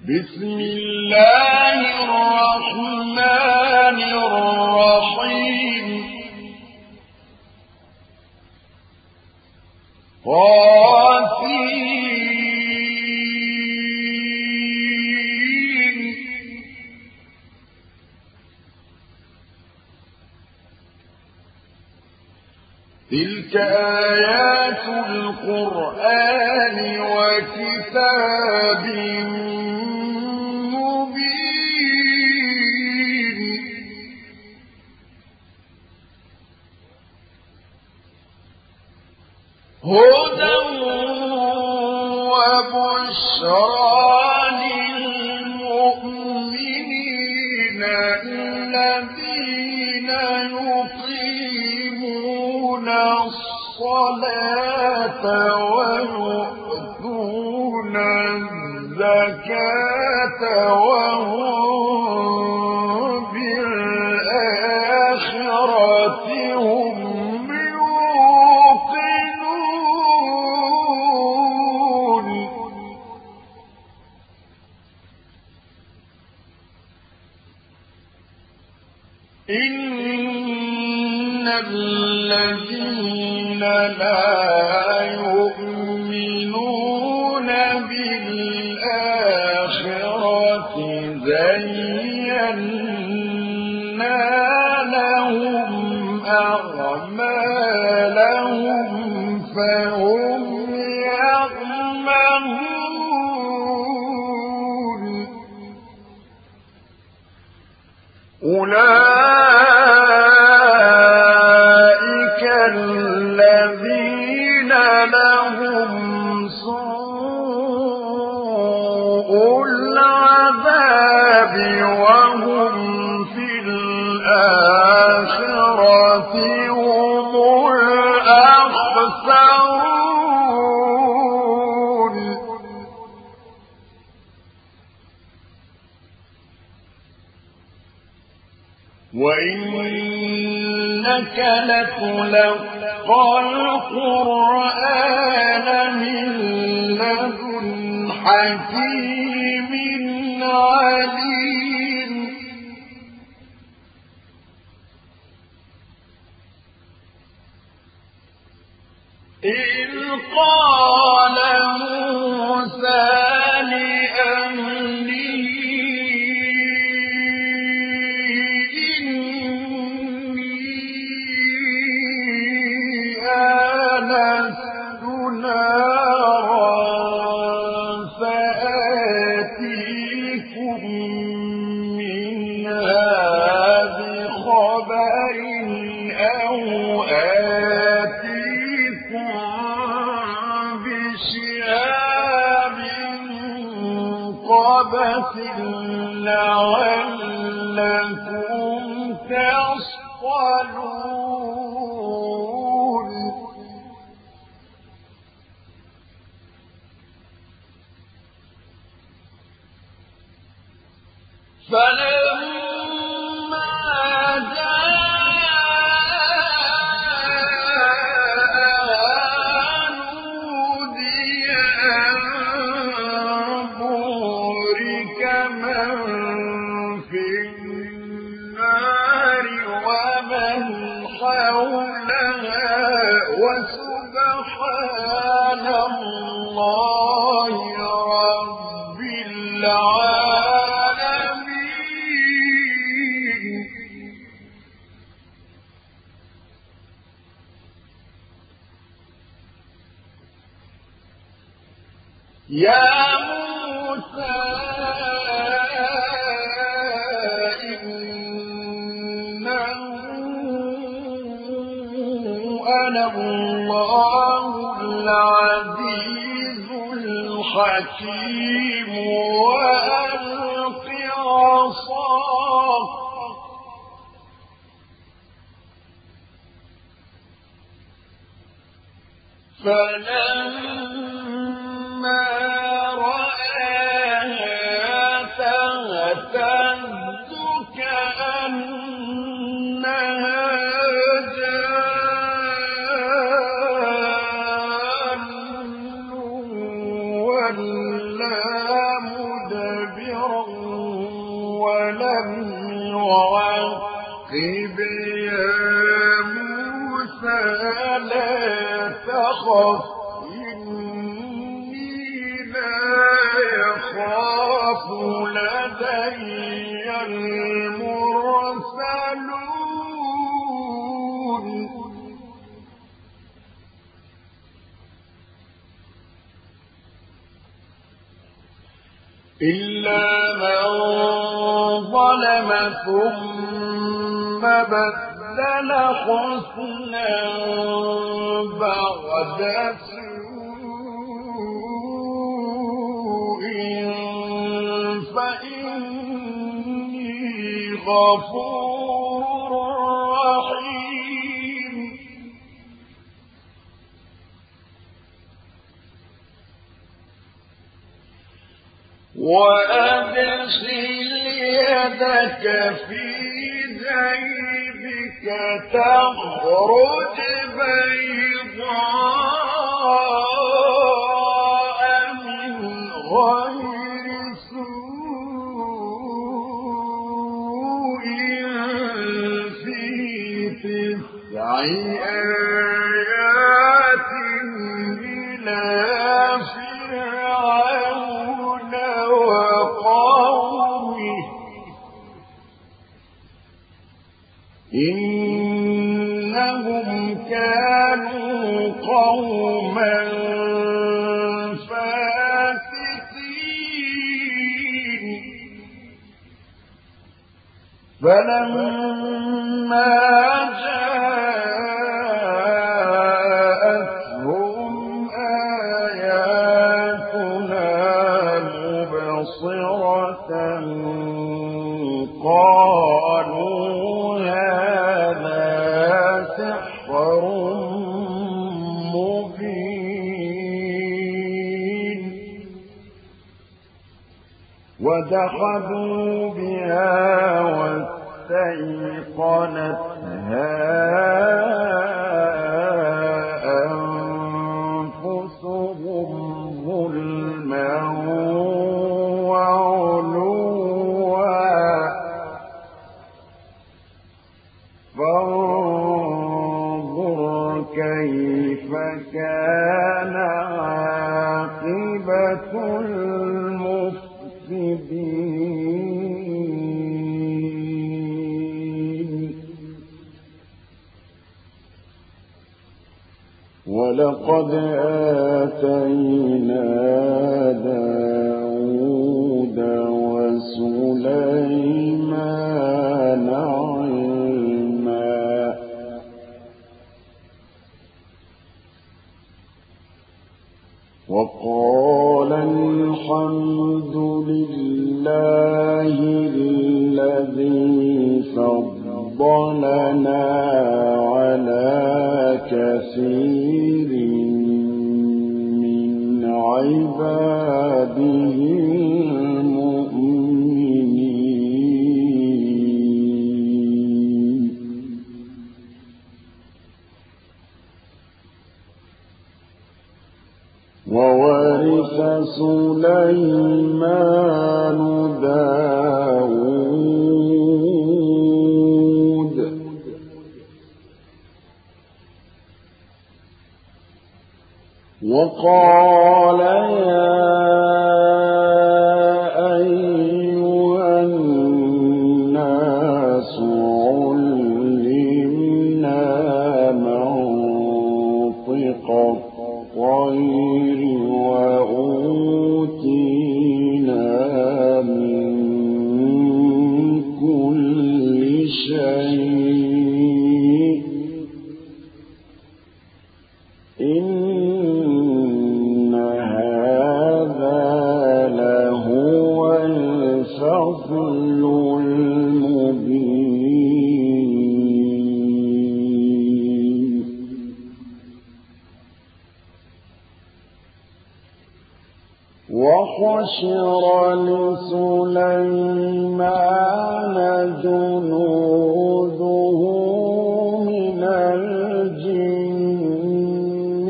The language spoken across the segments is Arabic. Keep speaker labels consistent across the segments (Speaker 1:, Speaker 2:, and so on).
Speaker 1: بسم الله الرحمن الرحيم تلك آيات القرآن وكتاب مبين هدى وبشرى للمؤمنين الذين يقيمون الصلاة ويؤتون الزكاة وهم بالآخرة هم يوقنون إن الذين لا يؤمنون بالآخرة زينا لهم أعمالهم فهم يعمهون أولئك الذين لهم سوء العذاب وهم في الآخرة هم الأخسرون وإنك لتلقى القرآن من لدن حكيم عليم إذ قال موسى لأهله آنست نارا سآتيكم منها بخبر أو آتيكم بشهاب قبس لعلكم تصطلون فلما جاء نودي أن بورك من في النار ومن حولها وسبحان الله رب العالمين يا موسى إنه أنا الله العزيز الحكيم وألق عصاك فلما رآها تهتز كأنها جان ولا مدبرا ولم يعقب يا موسى لا تخف إني لا يخاف لدي المرسلون إلا من ظلم ثم بدل حسنا بعد سوء فإني غفور رحيم وأدخل يدك في جيبك تخرج بيضاء من غير سوء في 9 آيات إلى فرعون وقومه إنهم كانوا قوما فاسقين فلما جاءتهم آياتنا مبصرة قالوا هذا سحر مبين وجحدوا بها واستيقنتها أنفسهم ظلما فانظر كيف كان عاقبة المفسدين ولقد آتينا داود وسليمان وقال الحمد لله الذي فضلنا على كثير من عباده المؤمنين وورث سليمان داود وقال يا أيها الناس علمنا منطق الطير وأوتينا من كل شيء إن هذا لهو الفضل المبين وحشر لسليمان جنوده من الجن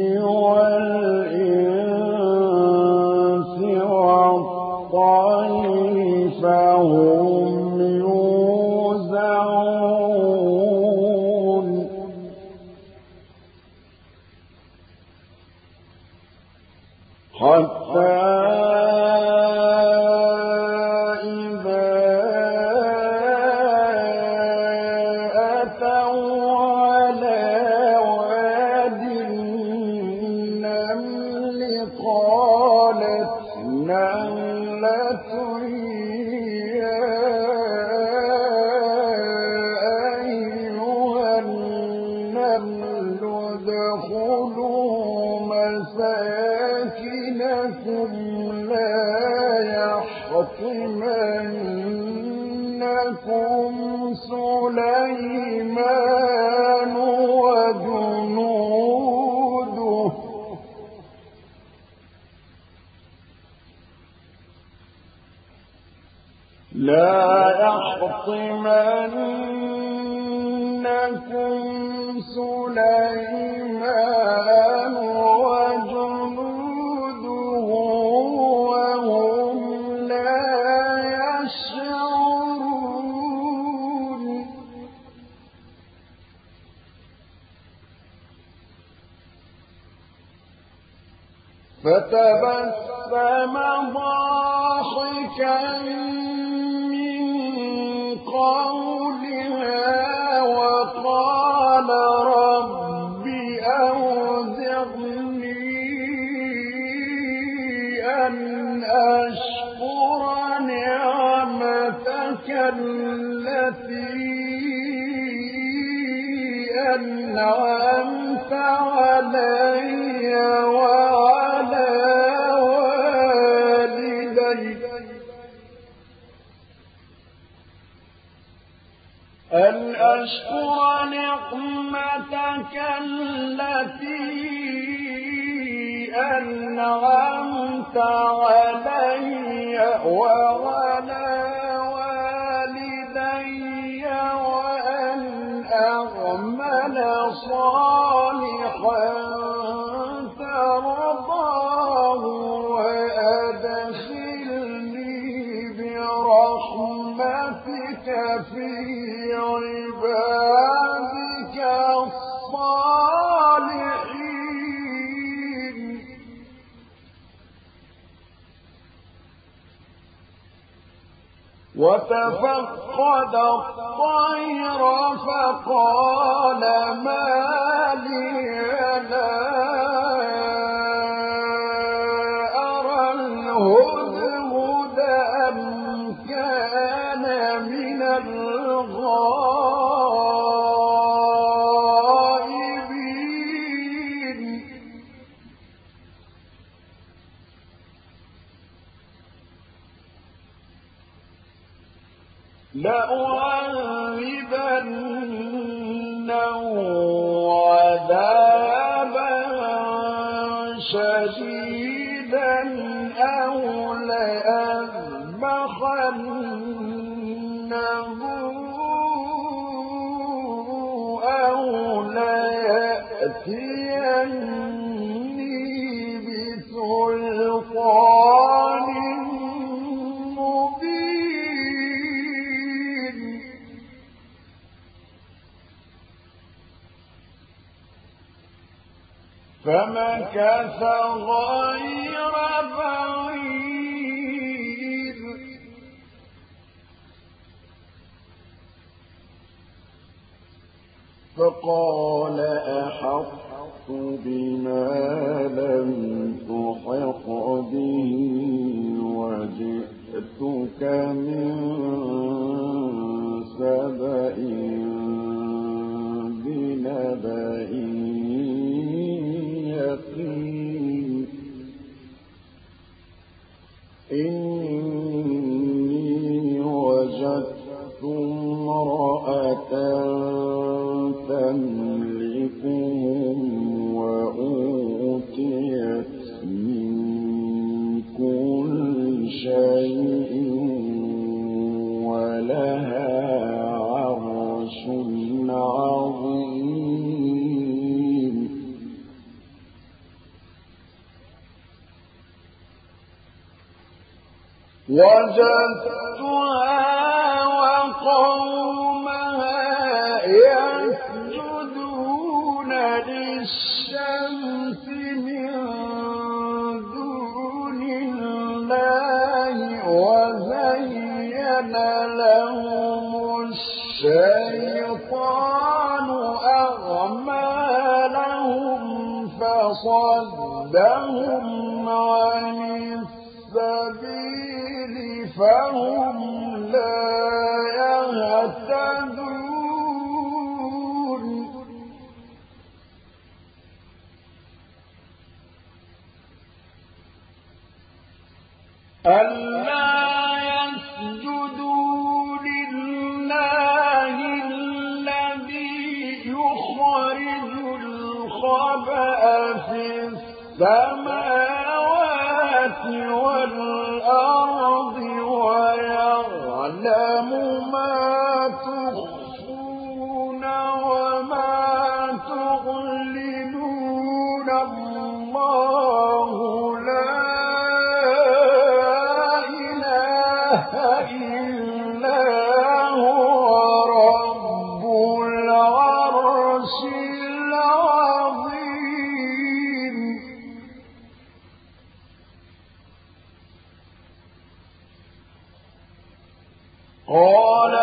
Speaker 1: والإنس والطير فهم يا أيها النمل ادخلوا مساكنكم لا يحطمنكم سليمان وجنوده وهم لا يشعرون فتبسم ضاحكا من قولها وقال رب أوزعني أن أشكر نعمتك التي أنعمت علي وعلى والدي أن أشكر نعمتك التي أنعمت علي وعلى والدي وأن أعمل صالحا ترضاه وأدخلني برحمتك في عبادك الصالحين وتفقد الطير فقال ما لي لا أرى الهدهد أم كان من الغائبين لأعذبنه عذابا شديدا أو لأذبحنه أو ليأتيني بسلطان فمكث غير بعيد فقال أحطت بما لم تحط به وجئتك من سبأ بنبأ إني وجدت امرأة تملكهم وأوتيت من كل شيء ولها عرش عظيم وجدتها وقومها يسجدون للشمس من دون الله وزين لهم الشيطان أعمالهم فصدهم عن السبيل فهم لا يهتدون ألا يسجدوا لله الذي يخرج الخبأ في السماوات والأرض ويعلم ما تخفون وما تعلنون الله لا إله إلا هو رب العرش العظيم قال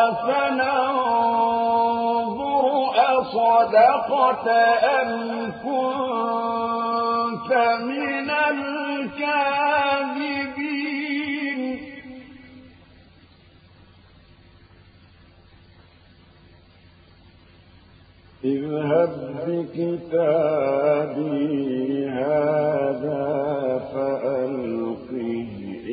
Speaker 1: فننظر أصدقت أم كنت من الكاذبين اذهب بكتابي هذا فألقه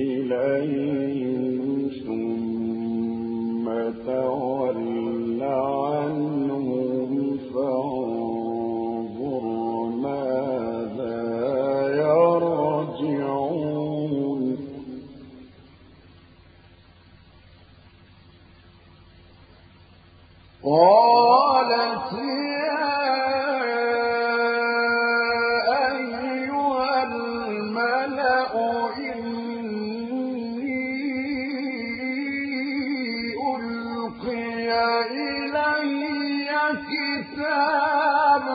Speaker 1: إليهم ثم تول عنهم فانظر ماذا يرجعون قالت يا أيها الملأ إني ألقي إلي كتاب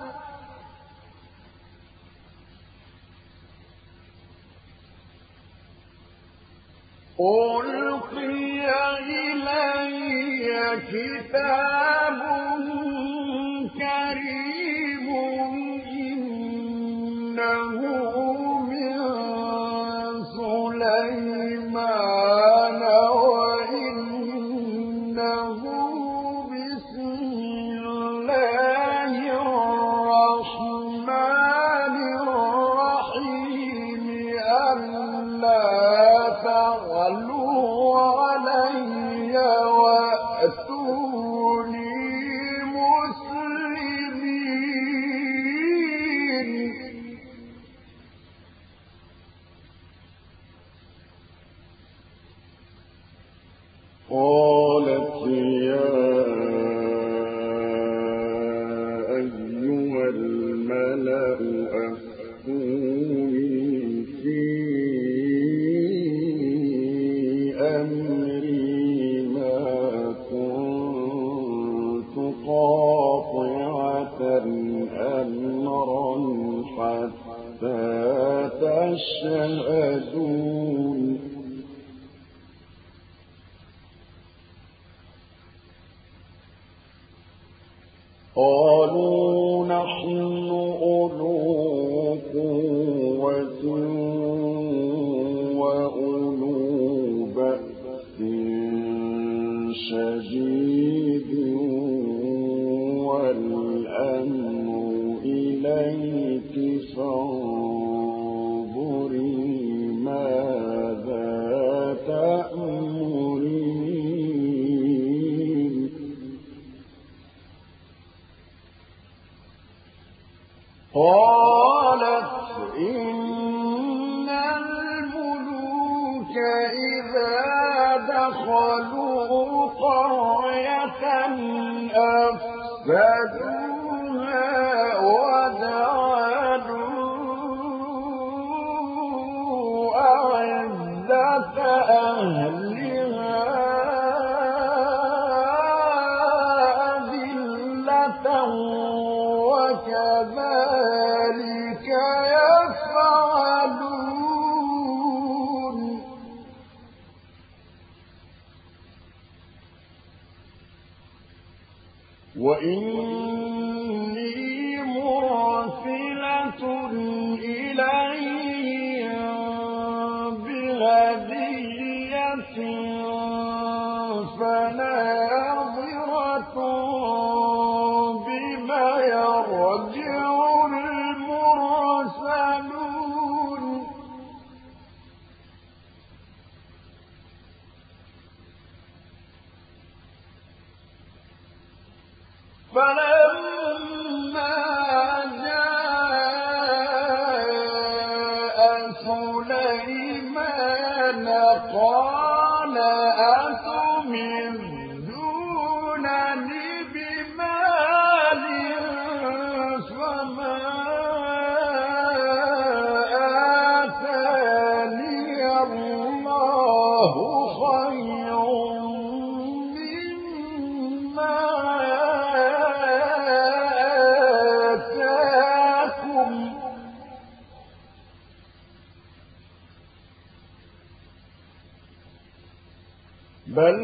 Speaker 1: كريم إنه من سليمان وإنه بسم الله الرحمن الرحيم ألا تعلوا علي وأتوني مسلمين قالت يا أيها الملأ أفتوني في أمري ما كنت قاطعة أمرا حتى تشهدون قالوا نحن أولو قوة وأولو بأس شديد والأمر إليك فانظري ماذا تأمرين قالت إن الملوك إذا دخلوا قرية أفسدوها وجعلوا أعزة أهلها أذلة وكذلك يفعلون وإني مرسلة إليهم بهدية فناظرة بما يرجع المرسلون فلما جاء سليمان قال أتمدونني بمال فما آتاني الله خير مما آتاكم بل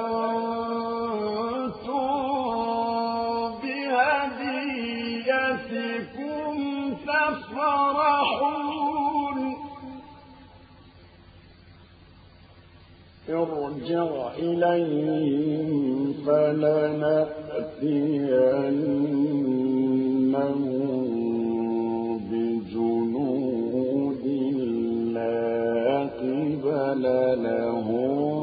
Speaker 1: أنتم بهديتكم تفرحون ارجع إليهم فلنأتينهم بجنود لا قبل لهم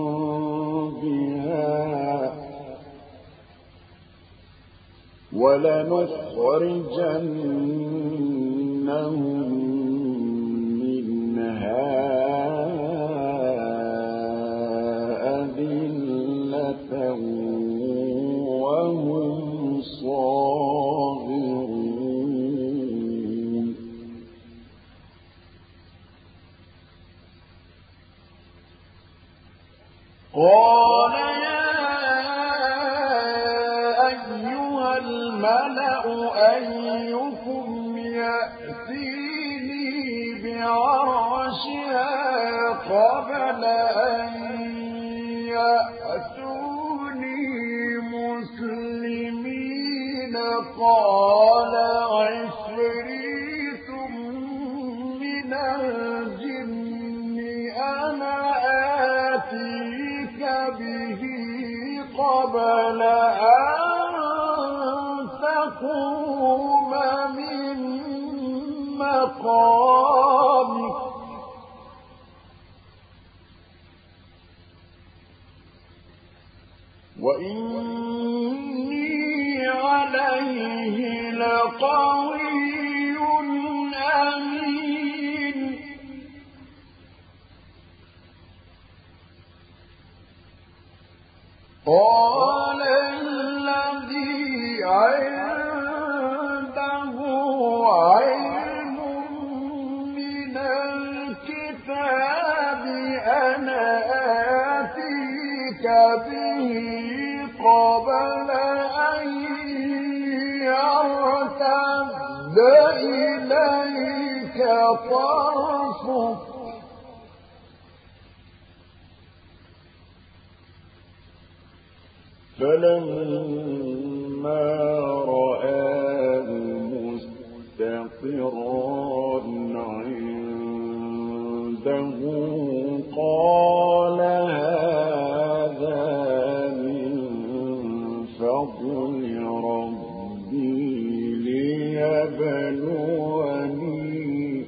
Speaker 1: ولنخرجنهم منها أذلة وهم صاغرون قال الملأ أيكم يأتيني بعرشها قبل أن يأتوني مسلمين قال عفريت من الجن أنا آتيك به قبل أن تقوم من مقامك وإني عليه لقوي أمين قال الذي عنده علم من الكتاب أنا آتيك به قبل أن يرتد إليك طرفك فلما رآه مستقرا عنده قال هذا من فضل ربي ليبلوني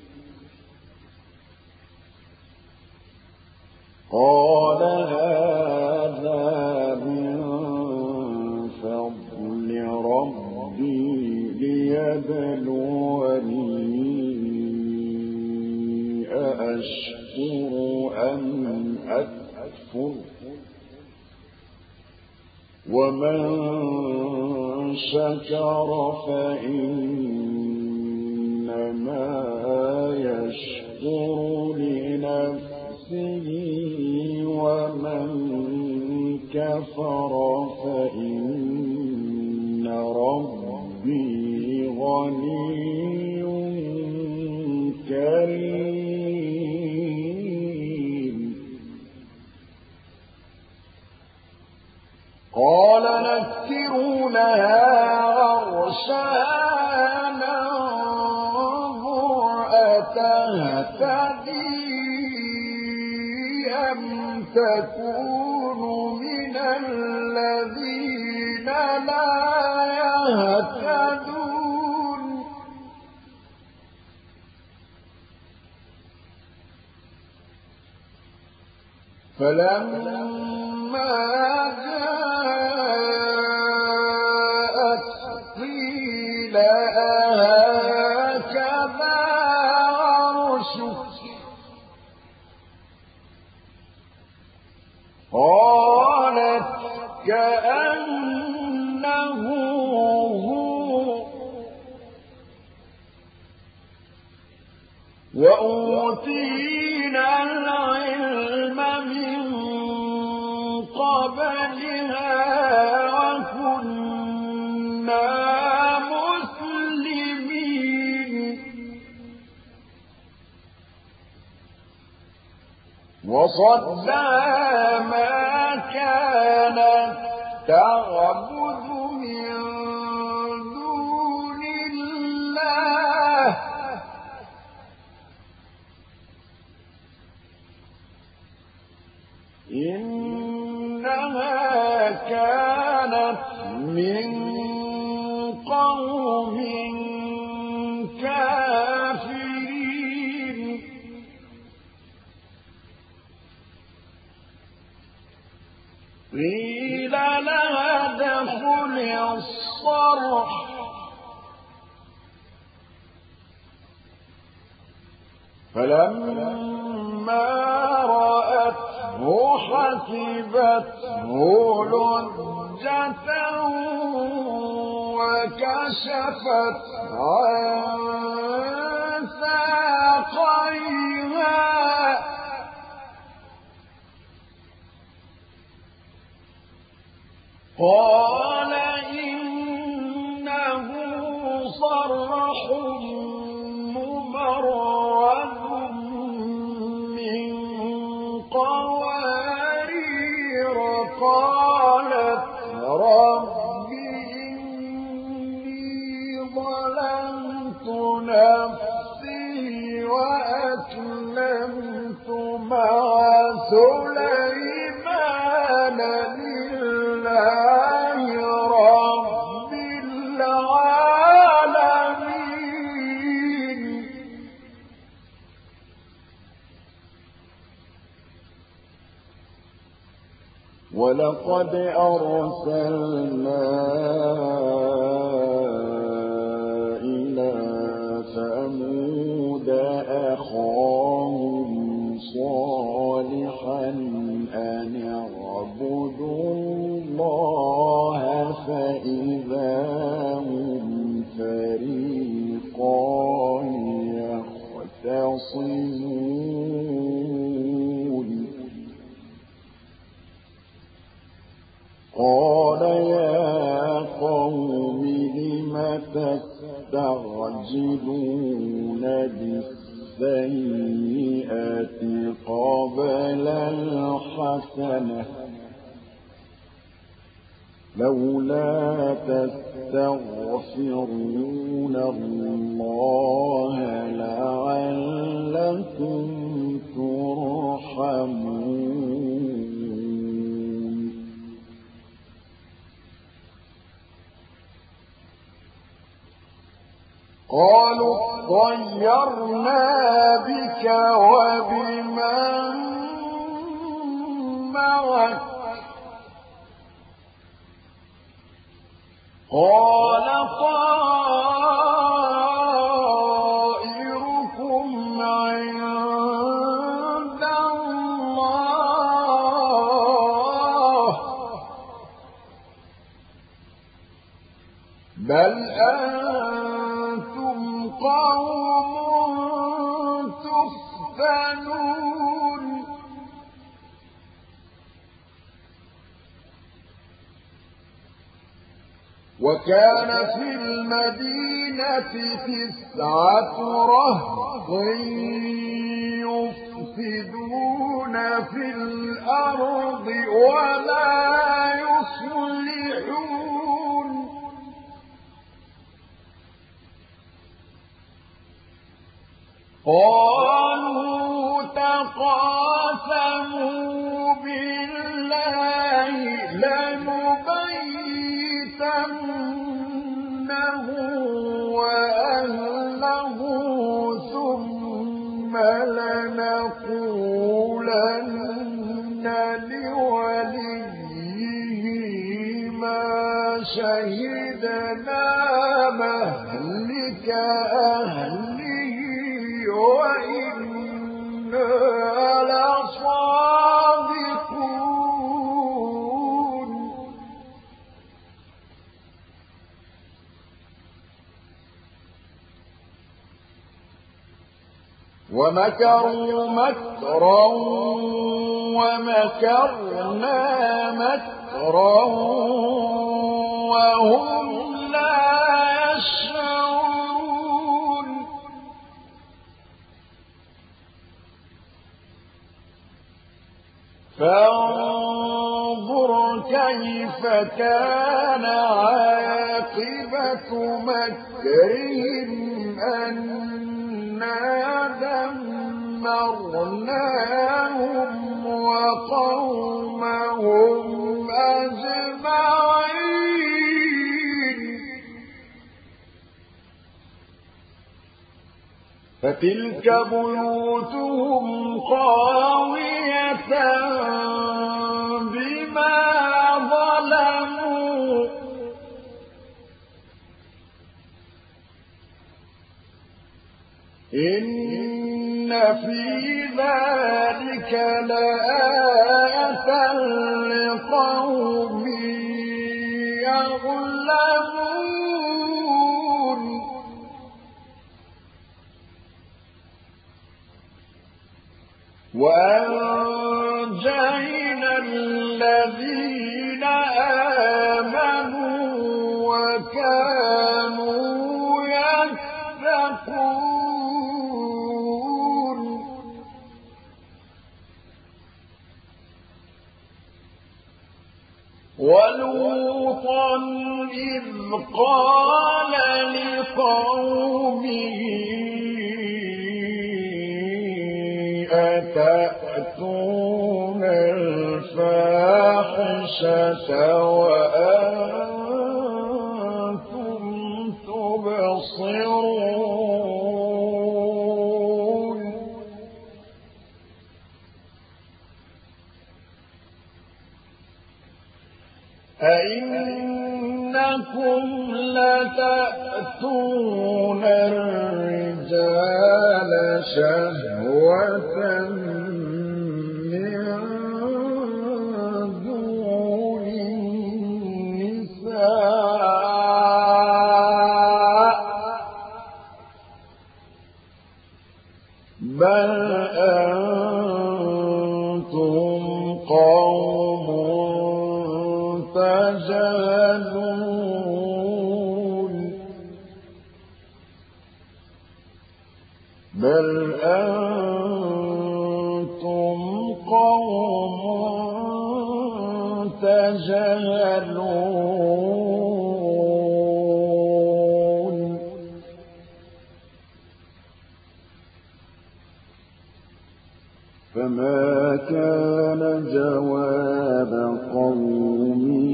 Speaker 1: قال هذا من فضل ربي ليبلوني أأشكر أم أكفر ومن شكر فإنما يشكر لنفسه ومن كفر فإن ربي غني كريم قال نكروا لها عرشها ننظر أتهتدي أم تكونوا من الذين لا يهتدون فلما جاءت قيل هكذا عرشك قالت كأنه هو وأوتينا العلم من قبلها وكنا مسلمين وصدها ما كانت تعبد من دون الله إنها كانت من قوم كافرين قيل لها ادخل الصرح فلما رأته حسبته لجة وكشفت عن ساقيها قال إنه صرح ممرد من قوارير قالت رب إني ظلمت نفسي وأسلمت مع سليمان لله رب العالمين ولقد أرسلنا إلى ثمود أخاهم صالحا أن اعبدوا الله فإذا هم فريقان يختصمون قال يا قوم لم تستعجلون بالسيئة قبل الحسنة لولا تستغفرون الله لعلكم ترحمون قالوا اطيرنا بك وبمن معك قال طائركم عند الله بل أنتم قوم تفتنون وكان في المدينة 9 رهط يفسدون في الأرض ولا يصلحون قالوا تقاسموا لوليه ما شهدنا مهلك أهله وإنا لصادقون ومكروا مكرا ومكرنا مكرا وهم لا يشعرون فانظر كيف كان عاقبة مكرهم أنا دمرناهم وقومهم أجمعين فتلك بيوتهم خاوية بما ظلموا إن في ذلك لآية لقوم يعلمون وأنجينا الذين آمنوا وكانوا يتقون ولوطا إذ قال لقومه أتأتون الفاحشة وأنتم تبصرون أئنكم لتأتون الرجال شهوة من دون النساء بل أنتم قوم تجهلون بل أنتم قوم تجهلون فما كان جواب قومه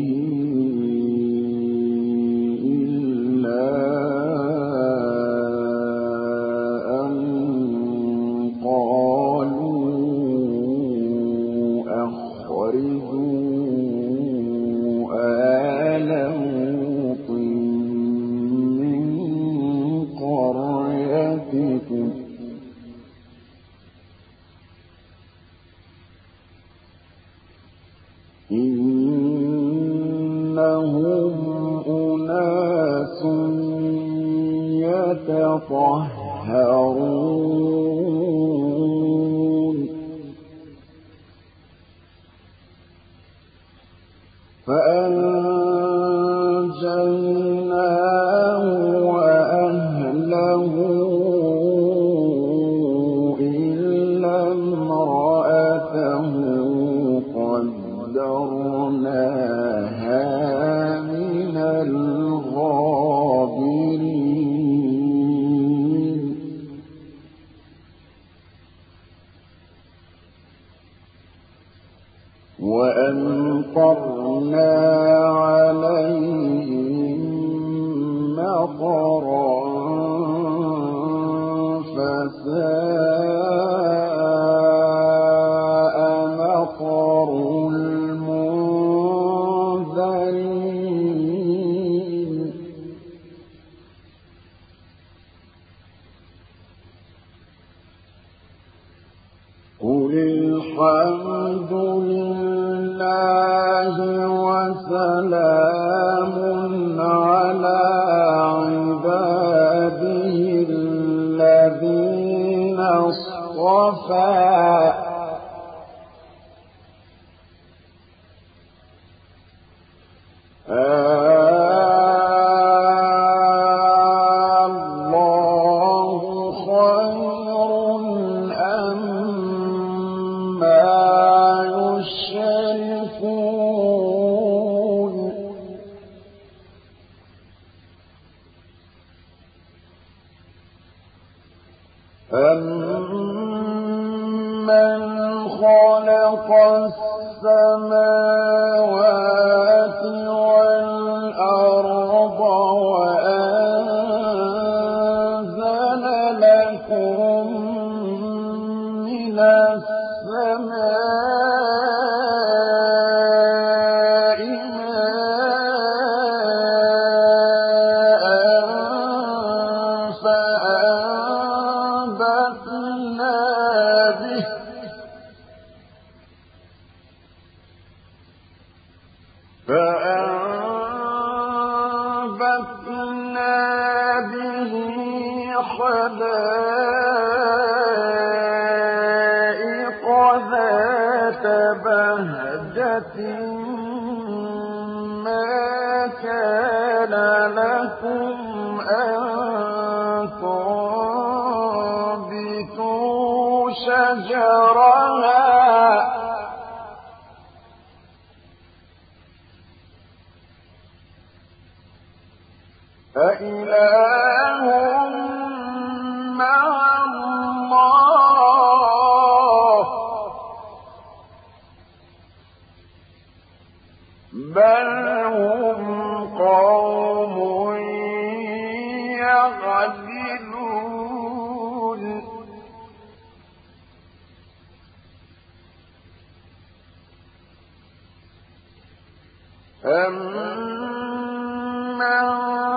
Speaker 1: إلا أن قالوا أخرجوا آل لوط من قريتكم إنهم أناس يتطهرون فأنجيناه وأهله إلا امرأته قدرناها من الغابرين وأمطرنا عليهم مطرا فساء مطر سلام على عباده الذين اصطفى الله خير أما يشركون أَمَّنْ خَلَقَ السَّمَاوَاتِ وَالْأَرْضَ وَأَنزَلَ لَكُم مِّنَ السَّمَاءِ مَاءً فَأَنبَتْنَا بِهِ حَدَائِقَ ذَاتَ بَهْجَةٍ مَّا كَانَ لَكُمْ أَن تُنبِتُوا شَجَرَهَا أَإِلَٰهٌ مَّعَ اللَّهِ ۚ بَلْ هُمْ قَوْمٌ يَعْدِلُونَ أَمَّن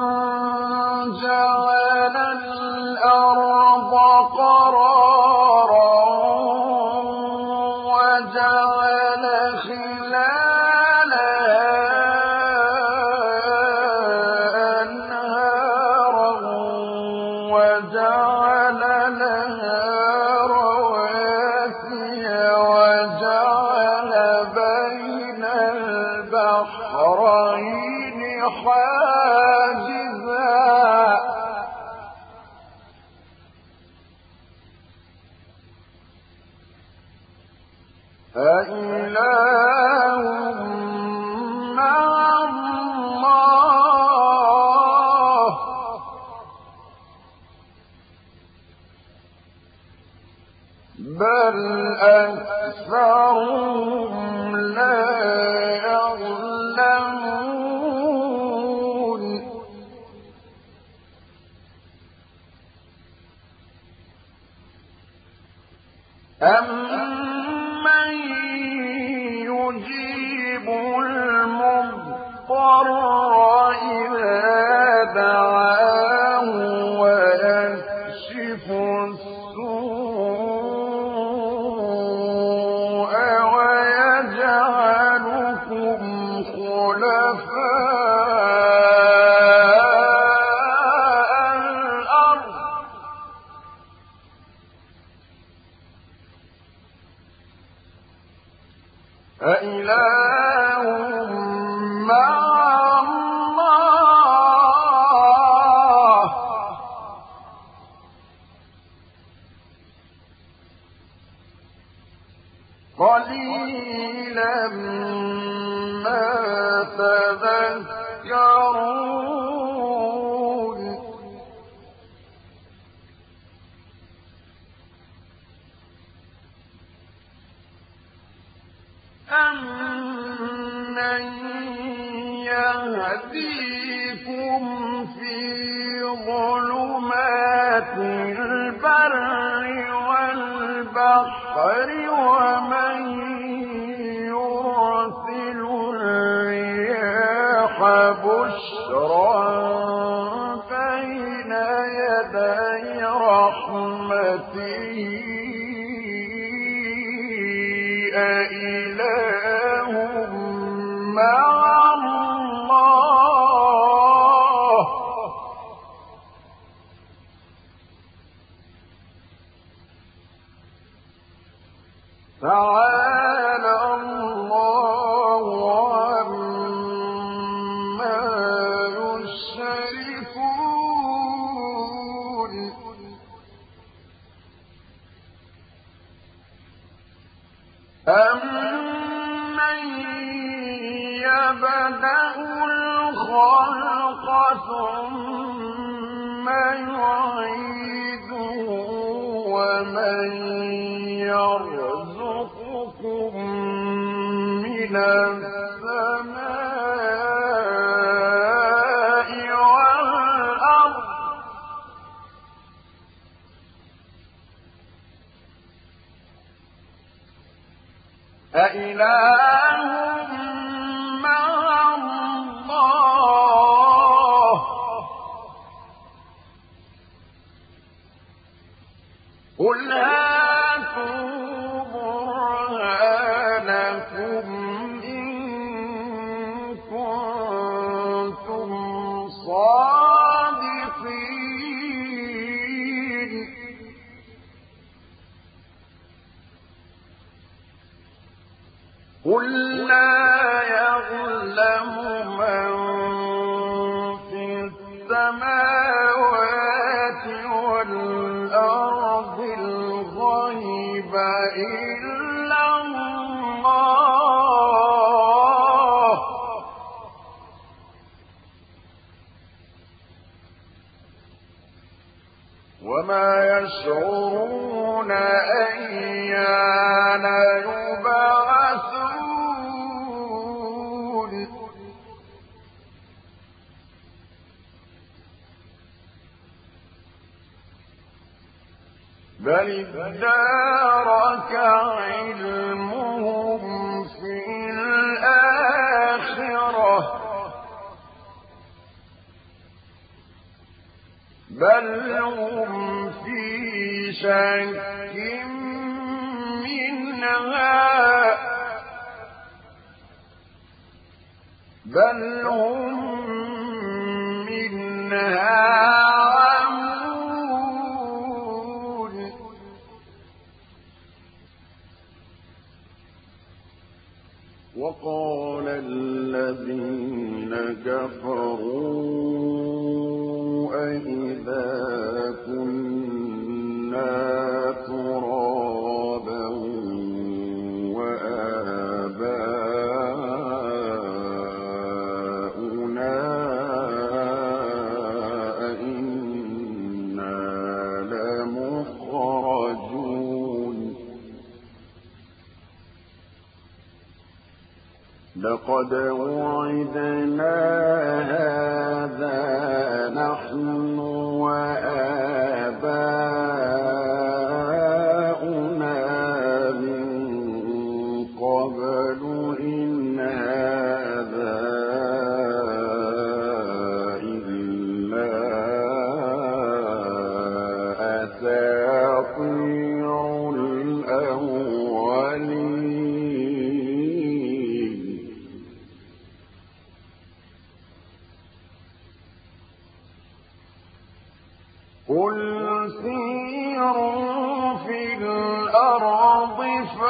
Speaker 1: جَعَلَ الْأَرْضَ قَرَارًا وَجَعَلَ خِلَالَهَا أَنْهَارًا وَجَعَلَ لَهَا رَوَاسِيَ وَجَعَلَ بَيْنَ الْبَحْرَيْنِ حَاجِزًا أَإِلَٰهٌ مَّعَ اللَّهِ ۚ بَلْ أَكْثَرُهُمْ لَا يَعْلَمُونَ أَمَّن يُجِيبُ الْمُضْطَرَّ إِذَا دَعَاهُ وَيَكْشِفُ السُّوءَ وَيَجْعَلُكُمْ خُلَفَاءَ الْأَرْضِ أَإِلَٰهٌ مَّعَ اللَّهِ ۚ قَلِيلًا مَّا تَذَكَّرُونَ أَمَّن يَهْدِيكُمْ فِي ظُلُمَاتِ الْبَرِّ وَالْبَحْرِ وَمَن يُرْسِلُ الرِّيَاحَ بُشْرًا بَيْنَ يَدَيْ رَحْمَتِهِ أَإِلَٰهٌ مَّعَ اللَّهِ يبدأ الخلق ثم يعيده ومن يرزقكم من السماء والأرض أإله مع الله قل هاتوا برهانكم إن كنتم صادقين قل لا يعلم من في السماوات والأرض الغيب إلا الله وما يشعرون أيان يبعثون بل ادارك علمهم في الآخرة بل هم في شك منها بل هم منها عمون وقال الذين كفروا أإذا كنا ترابا وآباؤنا أئنا لمخرجون لقد وعدنا هذا نحن وآباؤنا من قبل إن هذا إلا أساطير الأولين قل سيروا في الأرض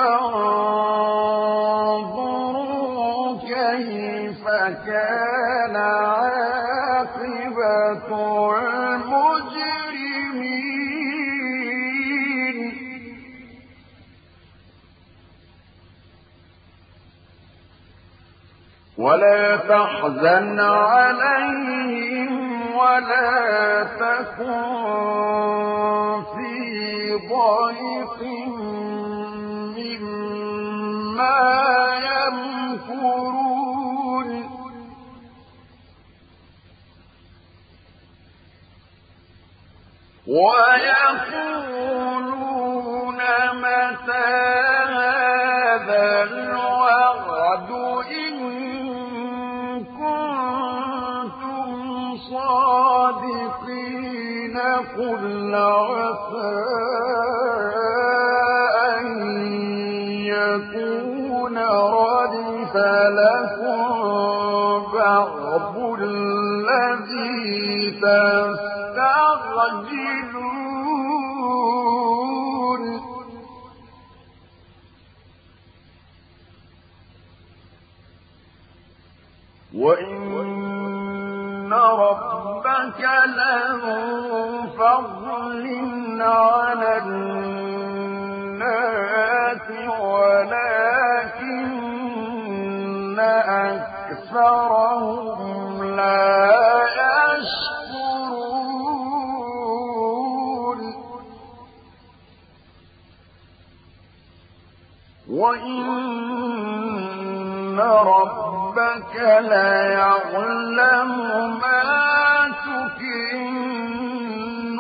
Speaker 1: فانظروا كيف كان عاقبة المجرمين ولا تحزن عليهم ولا تكن في ضيق مما يمكرون ويقولون متى هذا الوعد إن كنتم صادقين قل عسى أن يكون ردف لكم بعض الذي تستعجلون وإن ربك لذو فضل على الناس ولكن أكثرهم لا يشكرون وإن ربك ليعلم ما تكن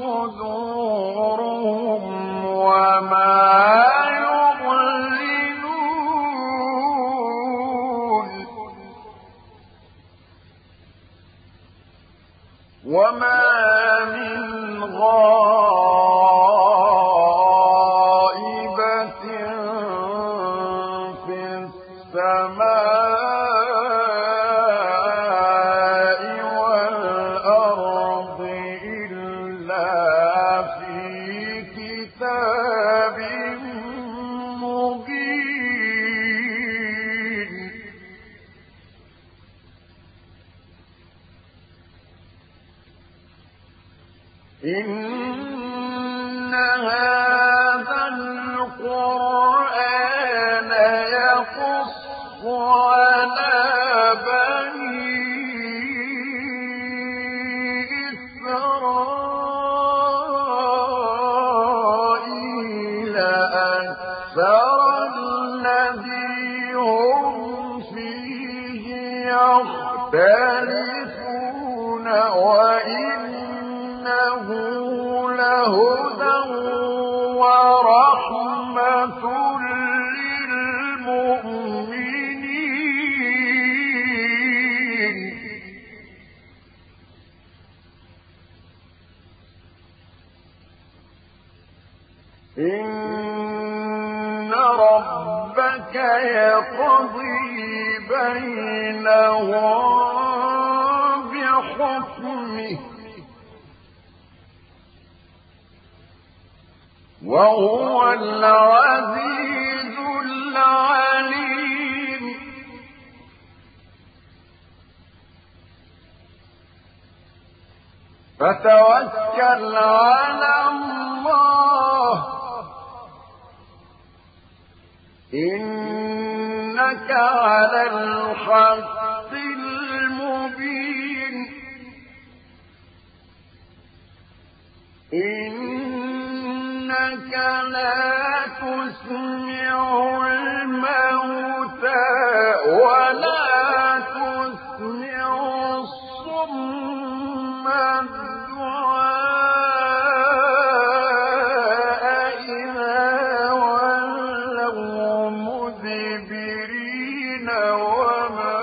Speaker 1: صدورهم وما يعلنون وما من غائبة في السماء والأرض إلا في كتاب مبين إن هذا القرآن يقص على بني إسرائيل أكثر الذي هم فيه يختلفون وإنه لهدى ورحمة للمؤمنين إن ربك يقضي بينهم بحكمه وهو العزيز العليم فتوكل على الله إنك على الحق المبين إنك لا تسمع الموتى ولا تسمع الصم الدعاء إذا ولوا مدبرين وما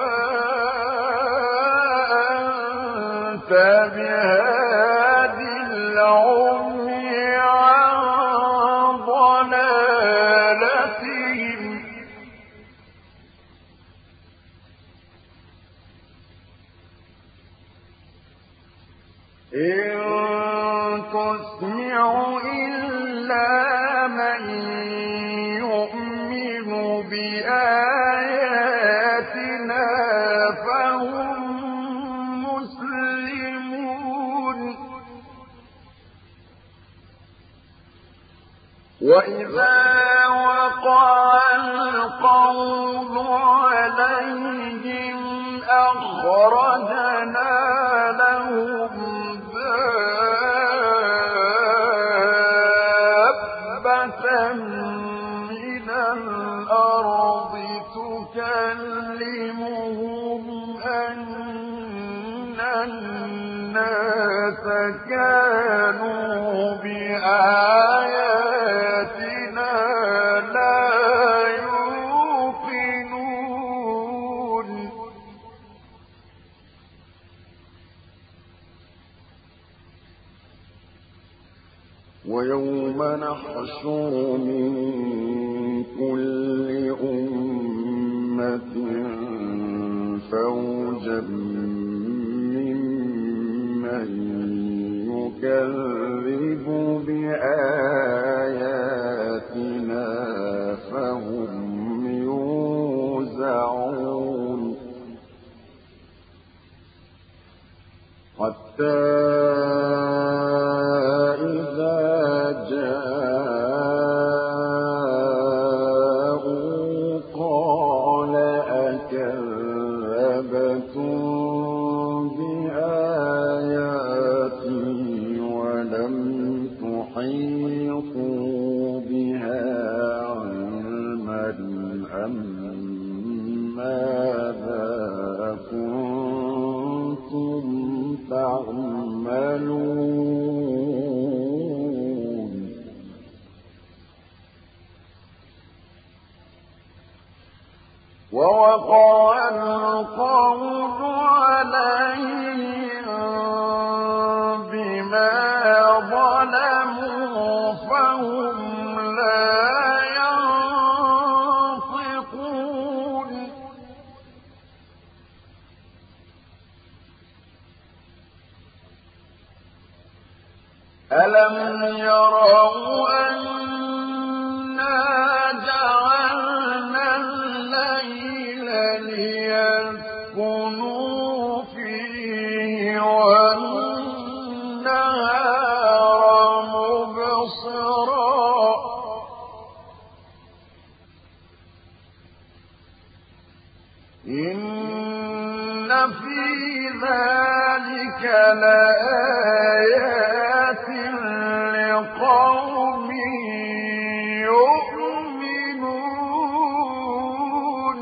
Speaker 1: أنت بهاد العمي عن ضلالتهم إن تسمع إلا من يؤمن بآياتنا فهم مسلمون وإذا وقع القول عليهم أخرجنا لهم دابة من الأرض تكلمهم أن الناس كانوا بآياتنا لا يوقنون ويوم نحشر من كل أمة فوجا ممن يكذب بآياتنا فهم يوزعون حتى إذا جاءوا قال أكذبتم ماذا كنتم تعملون ووقع القول عليهم بما ظلموا فهم لا ينطقون ألم يروا أنا جعلنا الليل ليسكنوا فيه والنهار مبصرا إن في ذلك لآيات لقوم يؤمنون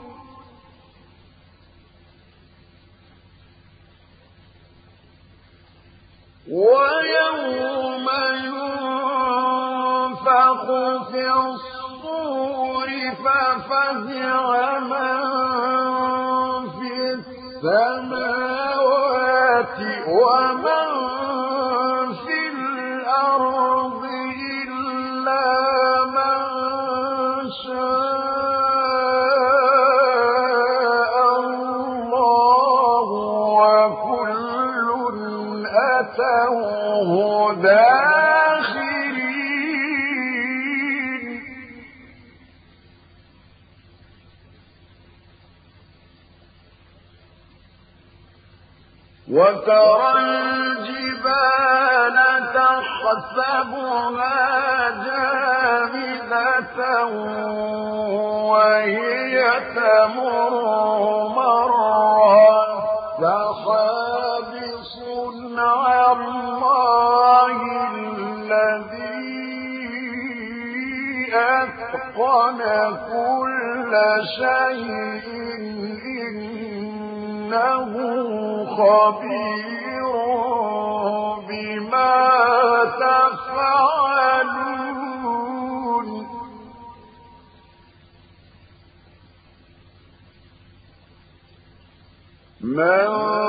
Speaker 1: ويوم ينفخ في الصور ففزع من في السماوات ومن في الأرض إلا من شاء الله وكل أتوه داخرين وترى الجبال تحسبها جامدة وهي تمر مر السحاب صنع الله الذي أتقن كل شيء إنه خبير بما تفعلون من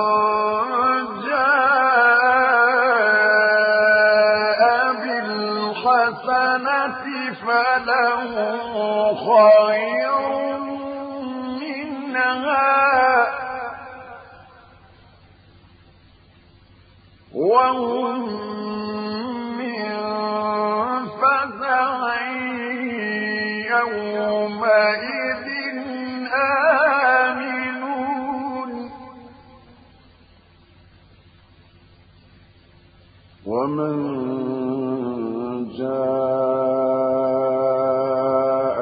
Speaker 1: جاء بالحسنة فله خير منها وهم من فزع يومئذ آمنون ومن جاء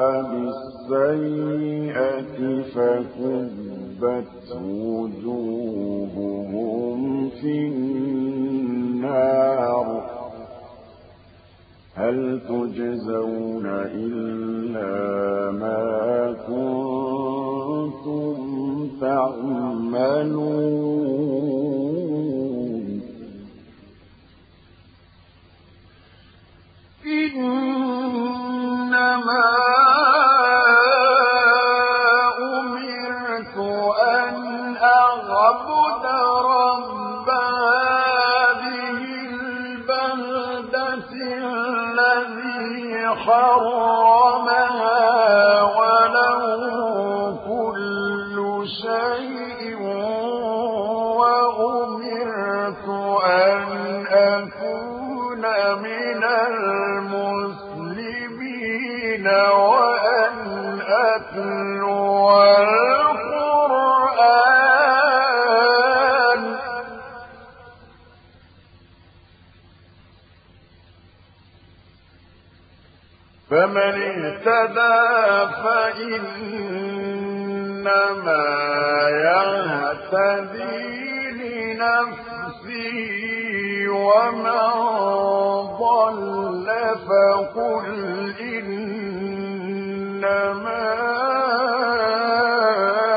Speaker 1: بالسيئة فكبت وجوههم في النار هل تجزون إلا ما كنتم تعملون إنما أمرت أن أعبد رب هذه البلدة الذي حرمها وله كل شيء وأمرت أن أكون من المسلمين وأن أتلو القرآن فمن اهتدى فإنما يهتدي لنفسه ومن ضل فقل إنما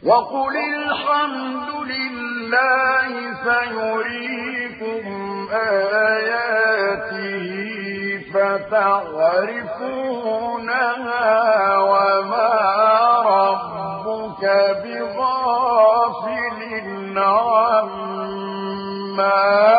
Speaker 1: وقل الحمد لله سيريكم آياته فتعرفونها وما ربك بغافل عما